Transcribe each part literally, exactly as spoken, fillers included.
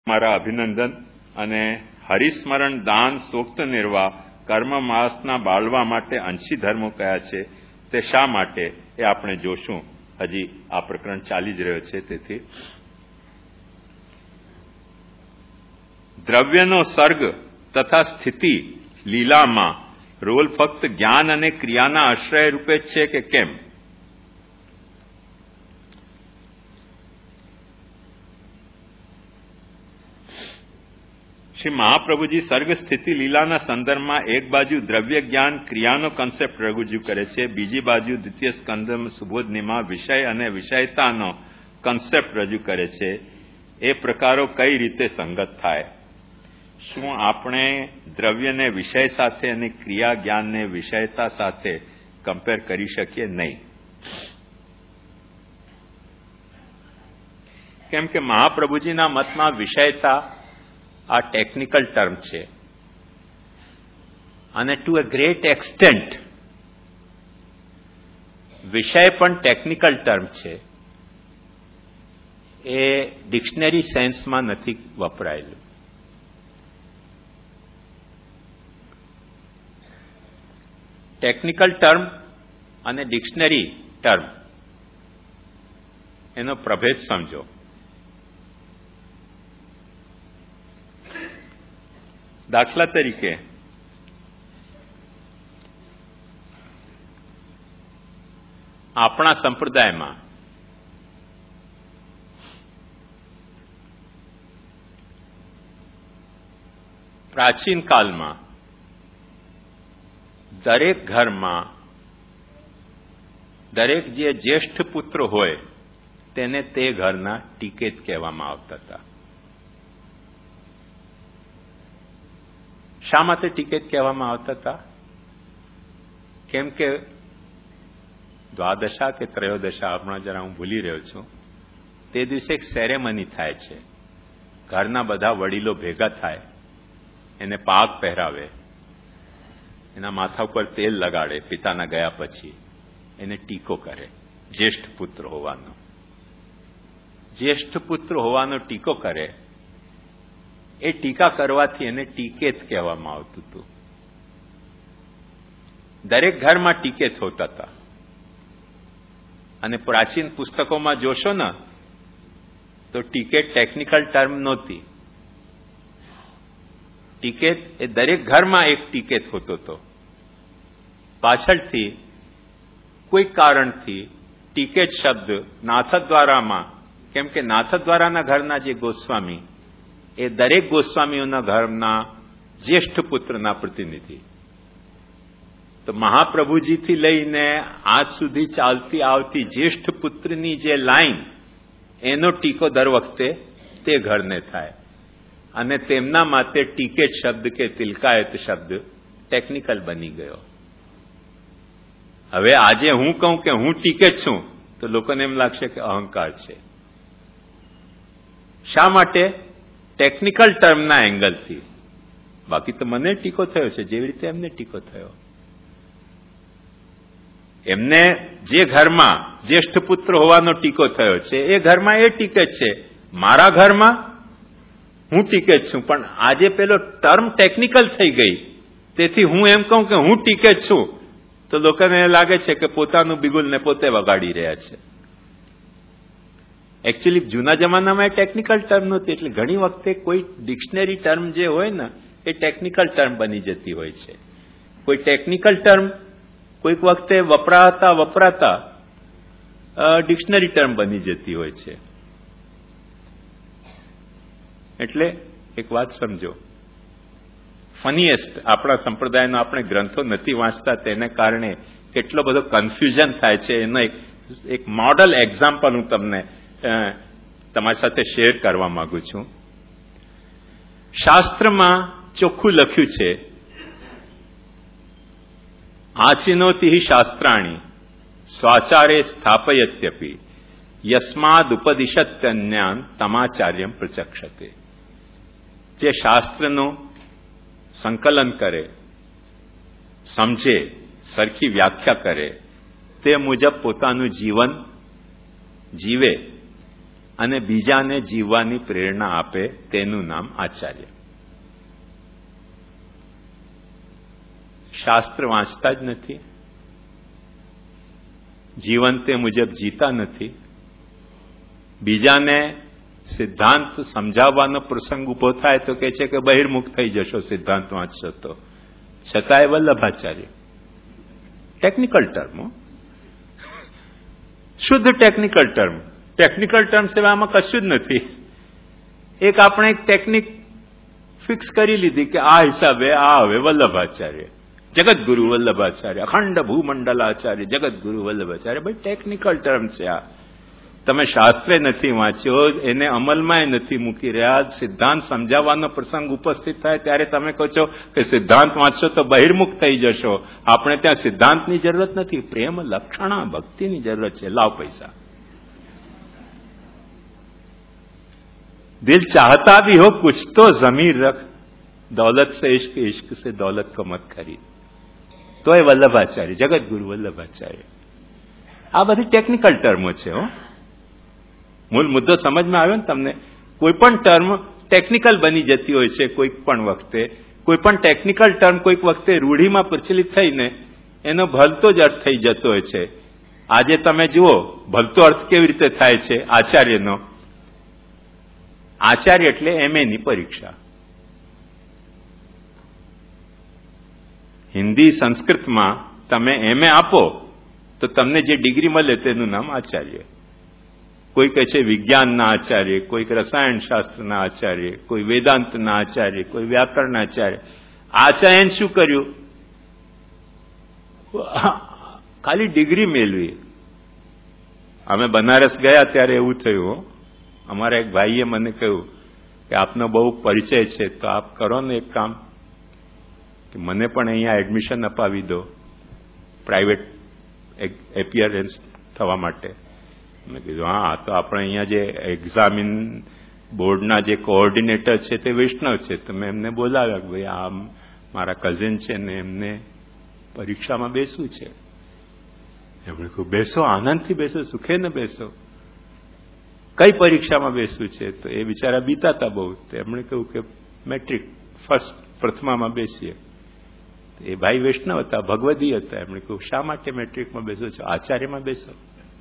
મારા અભિનંદન અને હરિસ્મરણ દાન સૂક્ત નિર્વાહ કર્મ માસના બાળવા માટે અંશી ધર્મો કયા છે તે શા માટે એ આપણે જોશું. હજી આ પ્રકરણ ચાલી જ રહ્યો છે. તેથી દ્રવ્યનો સર્ગ તથા સ્થિતિ લીલામાં રોલ ફક્ત જ્ઞાન અને ક્રિયાના આશ્રય રૂપે છે કે કેમ? શ્રી મહાપ્રભુજી સર્ગ સ્થિતિ લીલાના સંદર્ભમાં એક બાજુ દ્રવ્ય જ્ઞાન ક્રિયાનો કન્સેપ્ટ રજૂ કરે છે, બીજી બાજુ દ્વિતીય સ્કંદ સુબોધનીમાં વિષય અને વિષયતાનો કન્સેપ્ટ રજૂ કરે છે. એ પ્રકારો કઈ રીતે સંગત થાય? શું આપણે દ્રવ્યને વિષય સાથે અને ક્રિયા જ્ઞાનને વિષયતા સાથે કમ્પેર કરી શકીએ? નહીં. કેમ કે મહાપ્રભુજીના મતમાં વિષયતા આ ટેકનિકલ ટર્મ છે અને ટુ અ ગ્રેટ એક્સટેન્ટ વિષય પણ ટેકનિકલ ટર્મ છે. એ ડિક્શનરી સેન્સમાં નથી વપરાયેલું. ટેકનિકલ ટર્મ અને ડિક્શનરી ટર્મ એનો પ્રભેદ સમજો. દાખલા તરીકે આપણા સંપ્રદાયમાં પ્રાચીન કાળમાં દરેક ઘરમાં દરેક જે જ્યેષ્ઠ પુત્ર હોય તેને તે ઘરના ટીકેત કહેવામાં આવતા હતા. શા માટે ટિકિટ કહેવામાં આવતા હતા? કેમ કે દ્વાદશા કે ત્રયોદશા, હમણાં જરા હું ભૂલી રહ્યો છું, તે દિવસે એક સેરેમની થાય છે. ઘરના બધા વડીલો ભેગા થાય, એને પાગ પહેરાવે, એના માથા ઉપર તેલ લગાડે, પિતાના ગયા પછી એને ટીકો કરે. જ્યેષ્ઠ પુત્ર હોવાનો જ્યેષ્ઠ પુત્ર હોવાનો ટીકો કરે. એ ટીકા કરવાથી એને ટીકેત કહેવામાં આવતું હતું. દરેક ઘરમાં ટીકેત હોતા હતા. અને પ્રાચીન પુસ્તકોમાં જોશો ને તો ટીકેટ ટેકનિકલ ટર્મ નહોતી. ટીકેત એ દરેક ઘરમાં એક ટીકેત હોતો હતો. પાછળથી કોઈ કારણથી ટીકેટ શબ્દ નાથદ્વારામાં, કેમ કે નાથદ્વારાના ઘરના જે ગોસ્વામી એ દરેક ગોસ્વામીઓના ઘરના જ્યેષ્ઠ પુત્રના પ્રતિનિધિ. તો મહાપ્રભુજીથી લઈને આજ સુધી ચાલતી આવતી જ્યેષ્ઠ પુત્રની જે લાઈન, એનો ટીકો દર વખતે તે ઘરને થાય. અને તેમના માટે ટીકેટ શબ્દ કે તિલકાયત શબ્દ ટેકનિકલ બની ગયો. હવે આજે હું કહું કે હું ટીકેટ છું તો લોકોને એમ લાગશે કે અહંકાર છે. શા માટે? ટેકનિકલ ટર્મના એંગલથી. બાકી તો મને ટીકો થયો છે જેવી રીતે એમને ટીકો થયો. એમને જે ઘરમાં જ્યેષ્ઠ પુત્ર હોવાનો ટીકો થયો છે એ ઘરમાં એ ટીકેટ છે. મારા ઘરમાં હું ટીકેટ છું, પણ આજે પેલો ટર્મ ટેકનિકલ થઈ ગઈ, તેથી હું એમ કહું કે હું ટીકેટ છું તો લોકોને લાગે છે કે પોતાનું બિગુલને પોતે વગાડી રહ્યા છે. એકચ્યુઅલી જૂના જમાનામાં એ ટેકનિકલ ટર્મ નહોતી, એટલે ઘણી વખતે કોઈ ડિક્શનરી ટર્મ જે હોય ને એ ટેકનિકલ ટર્મ બની જતી હોય છે. કોઈ ટેકનિકલ ટર્મ કોઈક વખતે વપરાતા વપરાતા ડિક્શનરી ટર્મ બની જતી હોય છે. એટલે એક વાત સમજો, ફનીએસ્ટ આપણા સંપ્રદાયનો આપણે ગ્રંથો નથી વાંચતા, તેને કારણે કેટલો બધો કન્ફ્યુઝન થાય છે. એનો એક એક મોડલ એક્ઝામ્પલ હું તમને તમારી સાથે શેર કરવા માંગુ છું. શાસ્ત્રમાં ચોખ્ખું લખ્યું છે, આચિનોતિ શાસ્ત્રાણી સ્વાચારે સ્થાપયત્યપી યસ્માદ ઉપદિશત્યન્યાન તમાચાર્યમ પ્રચક્ષતે. જે શાસ્ત્રનું સંકલન કરે, સમજે, સરખી વ્યાખ્યા કરે, તે મુજબ પોતાનું જીવન જીવે અને બીજાને જીવવાની પ્રેરણા આપે તેનું નામ આચાર્ય. શાસ્ત્ર વાંચતા જ નથી, જીવન તે મુજબ જીતા નથી, બીજાને સિદ્ધાંત સમજાવવાનો પ્રસંગ ઉભો થાય તો કહે છે કે બહિર્મુખ થઈ જશો સિદ્ધાંત વાંચશો તો, છતાંય વલ્લભાચાર્ય. ટેકનિકલ ટર્મ, શુદ્ધ ટેકનિકલ ટર્મ. ટેકનિકલ ટર્મ સેવામાં કશું જ નથી. એક આપણે એક ટેકનિક ફિક્સ કરી લીધી કે આ હિસાબે આ હવે વલ્લભાચાર્ય, જગતગુરુ વલ્લભાચાર્ય, અખંડ ભૂમંડલાચાર્ય, જગતગુરુ વલ્લભાચાર્ય. ભાઈ ટેકનિકલ ટર્મ છે આ. તમે શાસ્ત્રે નથી વાંચ્યો, એને અમલમાં નથી મૂકી રહ્યા, સિદ્ધાંત સમજાવવાનો પ્રસંગ ઉપસ્થિત થાય ત્યારે તમે કહો છો કે સિદ્ધાંત વાંચશો તો બહિર્મુખ થઈ જશો. આપણે ત્યાં સિદ્ધાંતની જરૂરત નથી, પ્રેમ લક્ષણા ભક્તિની જરૂરત છે. લાવ પૈસા. दिल चाहता भी हो कुछ तो जमीर रख, दौलत से इश्क, इश्क से दौलत को मत खरीद. तो એ વલ્લભાચાર્ય, જગતગુરુ વલ્લભાચાર્ય. આ બધી ટેકનિકલ ટર્મો છે. હો, મૂળ મુદ્દો સમજમાં આવ્યો ને તમને? કોઈ પણ ટર્મ ટેકનિકલ બની જતી હોય છે કોઈક પણ વખતે. કોઈ પણ ટેકનિકલ ટર્મ કોઈક વખતે રૂઢિમાં પ્રચલિત થઈને એનો ભલતો જ અર્થ થઈ જતો હોય છે. આજે તમે જુઓ ભલતો અર્થ કેવી રીતે થાય છે આચાર્યનો. આચાર્ય એટલે એમએ ની પરીક્ષા. હિન્દી સંસ્કૃતમાં તમે એમએ આપો તો તમને જે ડિગ્રી મળે તેનું નામ આચાર્ય. કોઈ કહે છે વિજ્ઞાનના આચાર્ય, કોઈક રસાયણ શાસ્ત્રના આચાર્ય, કોઈ વેદાંતના આચાર્ય, કોઈ વ્યાકરણના આચાર્ય. આચાર્યને શું કર્યું? ખાલી ડિગ્રી મેળવી. અમે બનારસ ગયા ત્યારે એવું થયું. અમારા એક ભાઈએ મને કહ્યું કે આપનો બહુ પરિચય છે તો આપ કરો ને એક કામ કે મને પણ અહીંયા એડમિશન અપાવી દો પ્રાઇવેટ એપિયરન્સ થવા માટે. મેં કીધું હા, તો આપણે અહીંયા જે એક્ઝામિન બોર્ડના જે કોઓર્ડિનેટર છે તે વૈષ્ણવ છે, તો મેં એમને બોલાવ્યા કે ભાઈ આ મારા કઝિન છે ને એમને પરીક્ષામાં બેસવું છે. એમણે કહ્યું બેસો, આનંદથી બેસો, સુખે ને બેસો. કઈ પરીક્ષામાં બેસવું છે? તો એ બિચારા બીતાતા બહુ. એમણે કહ્યું કે મેટ્રિક ફર્સ્ટ પ્રથમામાં બેસીએ. એ ભાઈ વૈષ્ણવ હતા, ભગવદી હતા. એમણે કહ્યું શા માટે મેટ્રિકમાં બેસો છો? આચાર્યમાં બેસો.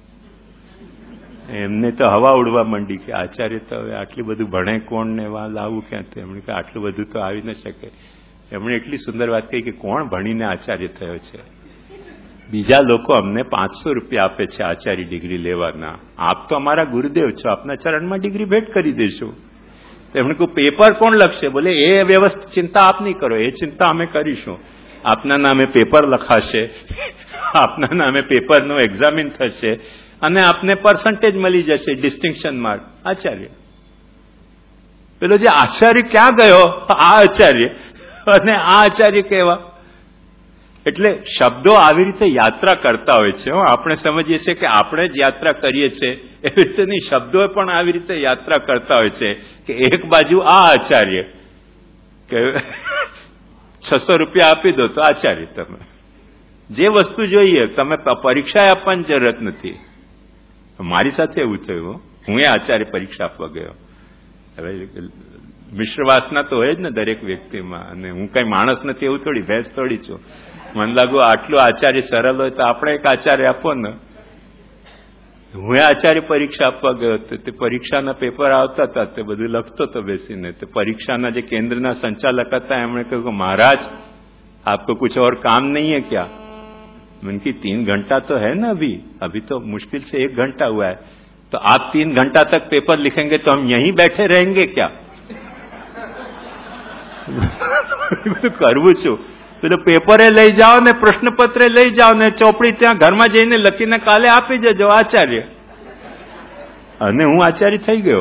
એમને તો હવા ઉડવા માંડી કે આચાર્ય તો હવે આટલું બધું ભણે કોણ ને એવા લાવવું ક્યાંથી? એમણે કહ્યું આટલું બધું તો આવી ન શકે. એમણે એટલી સુંદર વાત કહી કે કોણ ભણીને આચાર્ય થયો છે? બીજા લોકો અમને પાંચસો રૂપિયા આપે છે આચાર્ય ડિગ્રી લેવાના, આપ તો અમારા ગુરુદેવ છો, આપના ચરણમાં ડિગ્રી ભેટ કરી દેશું. એમણે કહ્યું પેપર કોણ લખશે? બોલે એ વ્યવસ્થિત ચિંતા આપ નહીં કરો, એ ચિંતા અમે કરીશું. આપના નામે પેપર લખાશે, આપના નામે પેપરનું એક્ઝામિન થશે અને આપને પર્સન્ટેજ મળી જશે, ડિસ્ટિંક્શન માર્ક. આચાર્ય. પેલો જે આચાર્ય ક્યાં ગયો? આ આચાર્ય. અને આ આચાર્ય કેવા? એટલે શબ્દો આવી રીતે યાત્રા કરતા હોય છે. આપણે સમજીએ છીએ કે આપણે જ યાત્રા કરીએ છીએ, એવી રીતે નહીં, શબ્દો પણ આવી રીતે યાત્રા કરતા હોય છે કે એક બાજુ આ આચાર્ય કે છસો રૂપિયા આપી દો તો આચાર્ય. તમે જે વસ્તુ જોઈએ તમે પરીક્ષા આપવાની જરૂરત નથી. મારી સાથે એવું થયું. હું એ આચાર્ય પરીક્ષા આપવા ગયો. હવે મિશ્રવાસના તો હોય જ ને દરેક વ્યક્તિમાં, અને હું કઈ માણસ નથી એવું થોડી, ભેંસ થોડી છું. મને લાગુ આટલું આચાર્ય સરળ હોય તો આપણે એક આચાર્ય આપો ને. હું એ આચાર્ય પરીક્ષા આપવા ગયો હતો. તે પરીક્ષાના પેપર આવતા હતા, તે બધું લખતો હતો બેસીને. તે પરીક્ષાના જે કેન્દ્રના સંચાલક હતા એમણે કહ્યું કે મહારાજ આપકો कुछ और काम नहीं है क्या? मैंने कि तीन घंटा तो है ना अभी, अभी तो मुश्किल से एक घंटा हुआ है, तो आप तीन घंटा तक पेपर लिखेंगे तो हम यहीं बैठे रहेंगे क्या? કરવું છું. પેલું પેપરે લઈ જાઓ ને પ્રશ્નપત્રે લઈ જાઓ ને ચોપડી ત્યાં ઘરમાં જઈને લખીને કાલે આપી જજો આચાર્ય. અને હું આચાર્ય થઈ ગયો.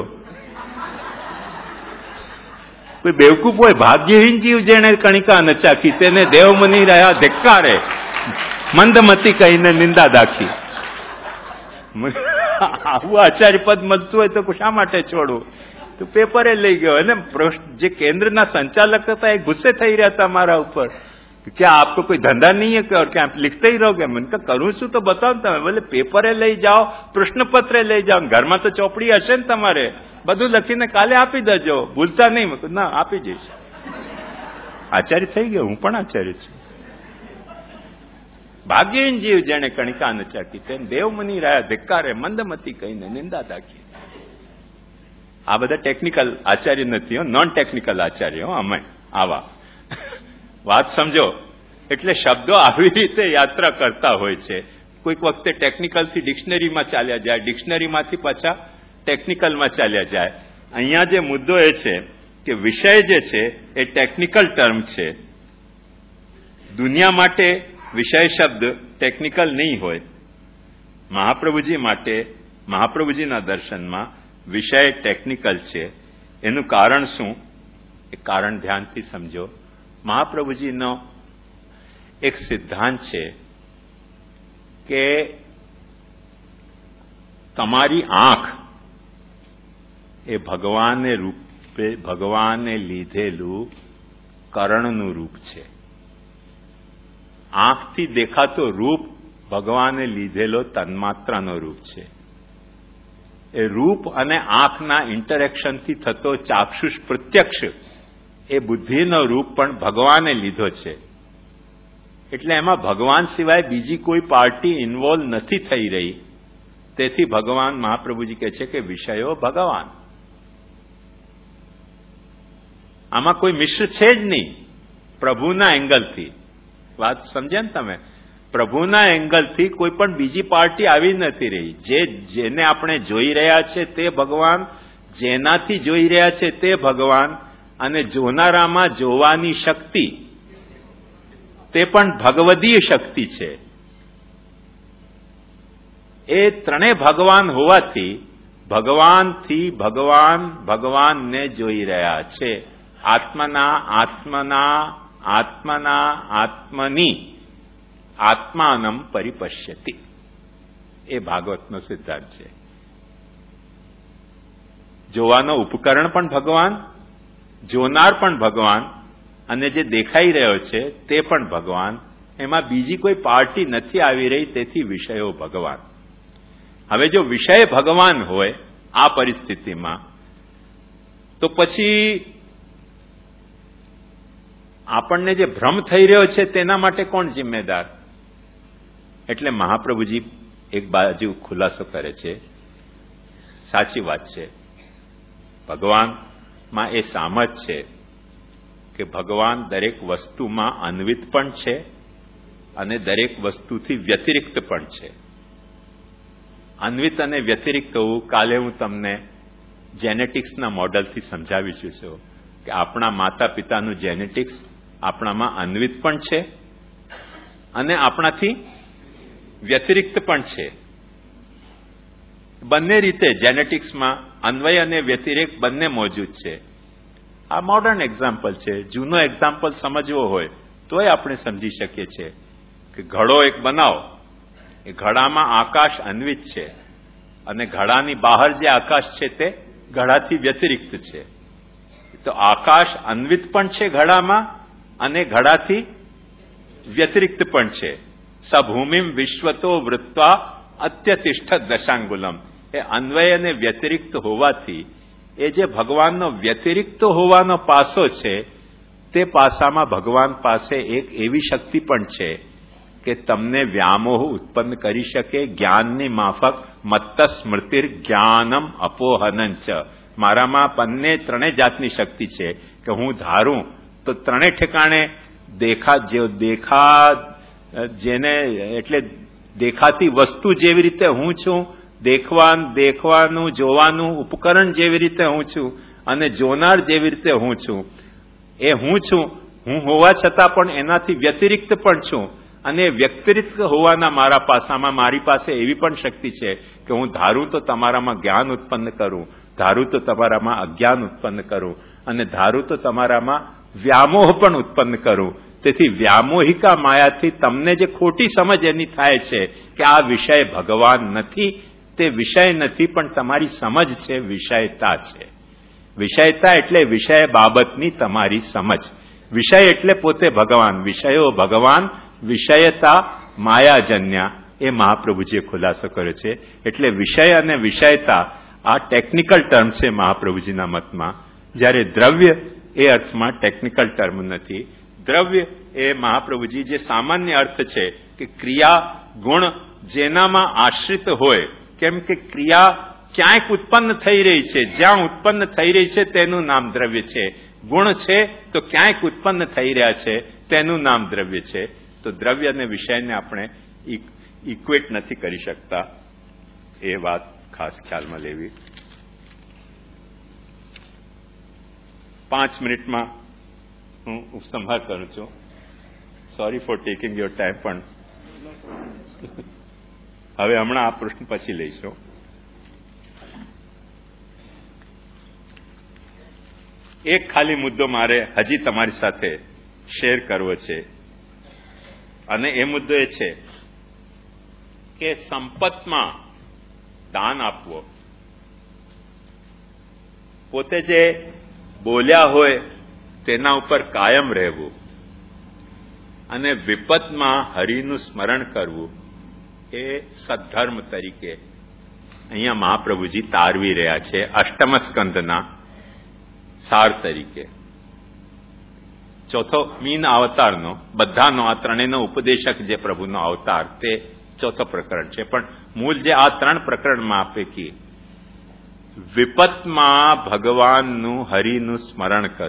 કોઈ બેવકૂફ હોય, ભાગ્યહીન જીવ જેને કણિકા ન ચાખી તેને દેવમુનિ રહ્યા ધિક્કારે, મંદમતી કહીને નિંદા દાખી. આવું આચાર્ય પદ મળતું હોય તો શા માટે છોડવું? તો પેપરે લઈ ગયો. અને જે કેન્દ્રના સંચાલક હતા એ ગુસ્સે થઈ રહ્યા હતા મારા ઉપર क्या आपको कोई धंधा नहीं है और क्या आप लिखते ही रहोगे? मैंने कहा करूं છું તો બતાવો તમે. બોલે પેપરે લઈ જાઓ, પ્રશ્નપત્રે લઈ જાઓ, ઘરમાં તો ચોપડી હશે ને તમારે, બધું લખીને કાલે આપી દેજો, ભૂલતા નહીં. ના, આપી જઈશ. આચાર્ય થઈ ગયો. હું પણ આચાર્ય છું. ભાગ્યહીન જીવ જેને કણિકા ન ચાકી તેને દેવમુનિ રહ્યા ધિક્કારે મંદમતી કહીને નિંદા દાખી. આ બધા ટેકનિકલ આચાર્ય નથી, નોન ટેકનિકલ આચાર્ય અમે આવા. વાત સમજો. એટલે શબ્દો આવી રીતે યાત્રા કરતા હોય છે. કોઈક વખતે ટેકનિકલથી ડિક્શનરીમાં ચાલ્યા જાય, ડિક્શનરીમાંથી પાછા ટેકનિકલમાં ચાલ્યા જાય. અહીંયા જે મુદ્દો એ છે કે વિષય જે છે એ ટેકનિકલ ટર્મ છે. દુનિયા માટે વિષય શબ્દ ટેકનિકલ નહીં હોય. મહાપ્રભુજી માટે, મહાપ્રભુજીના દર્શનમાં વિષય ટેકનિકલ છે. એનું કારણ શું? એ કારણ ધ્યાનથી સમજો. મહાપ્રભુજીનો એક સિદ્ધાંત છે કે તમારી આંખ એ ભગવાને રૂપે, ભગવાને લીધેલું કરણનું રૂપ છે. આંખથી દેખાતો રૂપ ભગવાને લીધેલો તન્માત્રાનો રૂપ છે. એ રૂપ અને આંખના ઇન્ટરેક્શનથી થતો ચાક્ષુષ પ્રત્યક્ષ એ બુદ્ધિનો રૂપ પણ ભગવાને લીધો છે. એટલે એમાં ભગવાન સિવાય બીજી કોઈ પાર્ટી ઇન્વોલ્વ નથી થઈ રહી. તેથી ભગવાન, મહાપ્રભુજી કહે છે કે વિષયો ભગવાન. આમાં કોઈ મિશ્ર છે જ નહીં. પ્રભુના એંગલથી વાત સમજે ને તમે? પ્રભુના એંગલથી કોઈ પણ બીજી પાર્ટી આવી નથી રહી. જે જેને આપણે જોઈ રહ્યા છે તે ભગવાન, જેનાથી જોઈ રહ્યા છે તે ભગવાન, અને જોનારામાં જોવાની શક્તિ તે પણ ભગવદીય શક્તિ છે. એ ત્રણેય ભગવાન હોવાથી ભગવાનથી ભગવાન ભગવાનને જોઈ રહ્યા છે. આત્મના આત્મના આત્મના આત્મની આત્માનમ પરિપશ્યતિ. એ ભાગવતનો સિદ્ધાંત છે. જોવાનો ઉપકરણ પણ ભગવાન, જોનાર પણ ભગવાન, અને જે દેખાઈ રહ્યો છે તે પણ ભગવાન. એમાં બીજી કોઈ પાર્ટી નથી આવી રહી. તેથી વિષયો ભગવાન. હવે જો વિષય ભગવાન હોય આ પરિસ્થિતિમાં, તો પછી આપણને જે ભ્રમ થઈ રહ્યો છે તેના માટે કોણ જિમ્મેદાર? એટલે મહાપ્રભુજી એક બાજુ ખુલાસો કરે છે. સાચી વાત છે. ભગવાનમાં એ સામજ છે કે ભગવાન દરેક વસ્તુમાં અન્વિત પણ છે અને દરેક વસ્તુથી વ્યતિરિક્ત પણ છે. અન્વિત અને વ્યતિરિક્ત હોવું કાલે હું તમને જેનેટિક્સના મોડલથી સમજાવી છું કે આપણા માતા પિતાનું જેનેટિક્સ આપણામાં અન્વિત પણ છે અને આપણાથી વ્યતિરિક્ત પણ છે. બંને રીતે જેનેટિક્સમાં અન્વય અને વ્યતિરેક બંને મોજૂદ છે. આ મોડર્ન એક્ઝામ્પલ છે. જૂનો એક્ઝામ્પલ સમજવો હોય તોય આપણે સમજી શકીએ છીએ કે ઘડો એક બનાવો, એ ઘડામાં આકાશ અન્વિત છે અને ઘડાની બહાર જે આકાશ છે તે ઘડાથી વ્યતિરિક્ત છે. તો આકાશ અન્વિત પણ છે ઘડામાં અને ઘડાથી વ્યતિરિક્ત પણ છે. સભૂમિમ વિશ્વતો વૃત્વા અત્યતિષ્ઠ દશાંગુલમ. એ અન્વય અને વ્યતિરિક્ત હોવાથી એ જે ભગવાનનો વ્યતિરિક્ત હોવાનો પાસો છે તે પાસામાં ભગવાન પાસે એક એવી શક્તિ પણ છે કે તમને વ્યામોહ ઉત્પન્ન કરી શકે. જ્ઞાનની માફક મત્ત સ્મૃતિર જ્ઞાનમ અપોહનંચ. મારામાં બંને ત્રણેય જાતની શક્તિ છે કે હું ધારું તો ત્રણેય ઠેકાણે દેખા જે દેખા જેને એટલે દેખાતી વસ્તુ જેવી રીતે હું છું, દેખવા દેખવાનું જોવાનું ઉપકરણ જેવી રીતે હું છું અને જોનાર જેવી રીતે હું છું, એ હું છું. હું હોવા છતાં પણ એનાથી વ્યતિરિક્ત પણ છું અને વ્યતિરિક્ત હોવાના મારા પાસામાં મારી પાસે એવી પણ શક્તિ છે કે હું ધારું તો તમારામાં જ્ઞાન ઉત્પન્ન કરું, ધારું તો તમારામાં અજ્ઞાન ઉત્પન્ન કરું અને ધારું તો તમારામાં વ્યામોહ પણ ઉત્પન્ન કરું. તેથી વ્યામોહિકા માયાથી તમને જે ખોટી સમજ એની થાય છે કે આ વિષય ભગવાન નથી, તે વિષય નથી પણ તમારી સમજ છે, વિષયતા છે. વિષયતા એટલે વિષય બાબતની તમારી સમજ. વિષય એટલે પોતે ભગવાન, વિષયો ભગવાન, વિષયતા માયાજન્યા, એ મહાપ્રભુજીએ ખુલાસો કર્યો છે. એટલે વિષય અને વિષયતા આ ટેકનિકલ ટર્મ છે મહાપ્રભુજીના મતમાં, જ્યારે દ્રવ્ય એ અર્થમાં ટેકનિકલ ટર્મ નથી. દ્રવ્ય એ મહાપ્રભુજી જે સામાન્ય અર્થ છે કે ક્રિયા ગુણ જેનામાં આશ્રિત હોય, કેમ કે ક્રિયા ક્યાંક ઉત્પન્ન થઈ રહી છે, જ્યાં ઉત્પન્ન થઈ રહી છે તેનું નામ દ્રવ્ય છે. ગુણ છે તો ક્યાંક ઉત્પન્ન થઈ રહ્યા છે તેનું નામ દ્રવ્ય છે. તો દ્રવ્ય અને વિષયને આપણે ઇક્વેટ નથી કરી શકતા, એ વાત ખાસ ખ્યાલમાં લેવી. પાંચ મિનિટમાં હું ઉપસંહાર કરું છું. Sorry for taking your time, પણ હવે હમણાં આ પ્રશ્ન પછી લઈશું. એક ખાલી મુદ્દો મારે હજી તમારી સાથે શેર કરવો છે, અને એ મુદ્દો એ છે કે સંપતમાં દાન આપવો, પોતે જે બોલ્યા હોય તેના ઉપર કાયમ રહેવું, અને વિપતમાં હરિનું સ્મરણ કરવું, એ સદ્ધર્મ તરીકે અહીંયા મહાપ્રભુજી તારવી રહ્યા છે અષ્ટમ સ્કંદના સાર તરીકે. ચોથો મીન અવતારનો, બધાનો આ ત્રણેયનો ઉપદેશક જે પ્રભુનો અવતાર, તે ચોથો પ્રકરણ છે. પણ મૂળ જે આ ત્રણ પ્રકરણમાં પૈકી વિપતમાં ભગવાનનું હરિનું સ્મરણ કરવું,